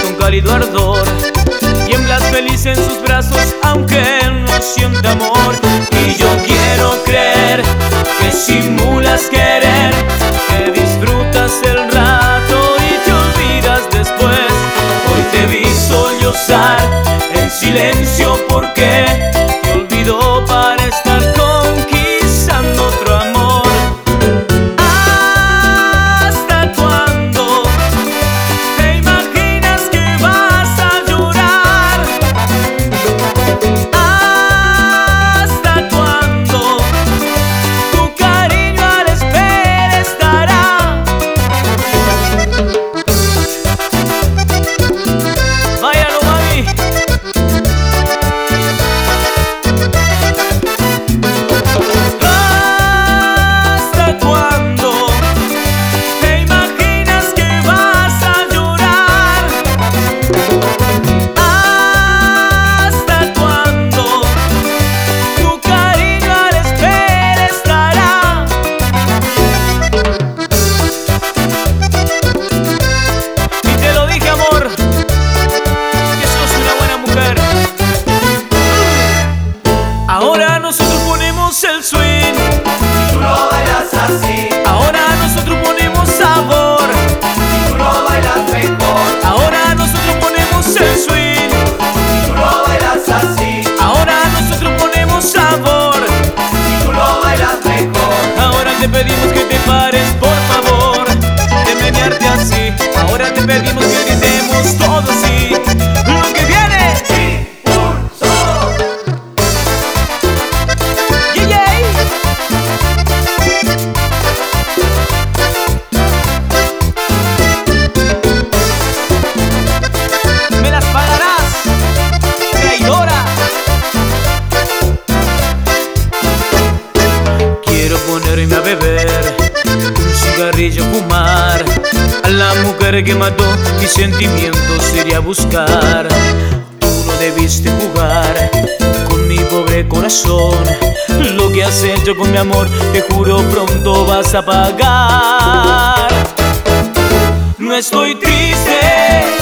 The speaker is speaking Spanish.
con cálido ardor. Tiemblas feliz en sus brazos aunque no siente amor. Y yo quiero creer que simulas querer, que disfrutas el rato y te olvidas después. Hoy te vi sollozar en silencio porque te olvidó para estar conquistando otro amor. ¿Hasta cuándo te imaginas que vas a llorar? ¿Hasta cuándo tu cariño a la espera estará? Váyalo, mami. ¿Hasta cuándo te imaginas que vas a llorar? ¿Hasta cuándo tu cariño a la espera estará? Y te lo dije, amor, que sos una buena mujer. Ahora nosotros ponemos el swing, Tú lo bailas así, ahora nosotros ponemos sabor, tú lo bailas mejor. ahora nosotros ponemos el swing, Tú lo bailas así, ahora nosotros ponemos sabor. tú lo bailas mejor. Ahora te pedimos que te pares, por favor, de menearte así. Ahora te pedimos que gritemos todos así. Lo que viene, Impulso, yeah, yeah. Me las pagarás, traidora. Quiero ponerme a beber, un cigarrillo fumar. A la mujer que mató mis sentimientos iré a buscar. Tú no debiste jugar con mi pobre corazón. Lo que has hecho con mi amor, te juro pronto vas a pagar. No estoy triste,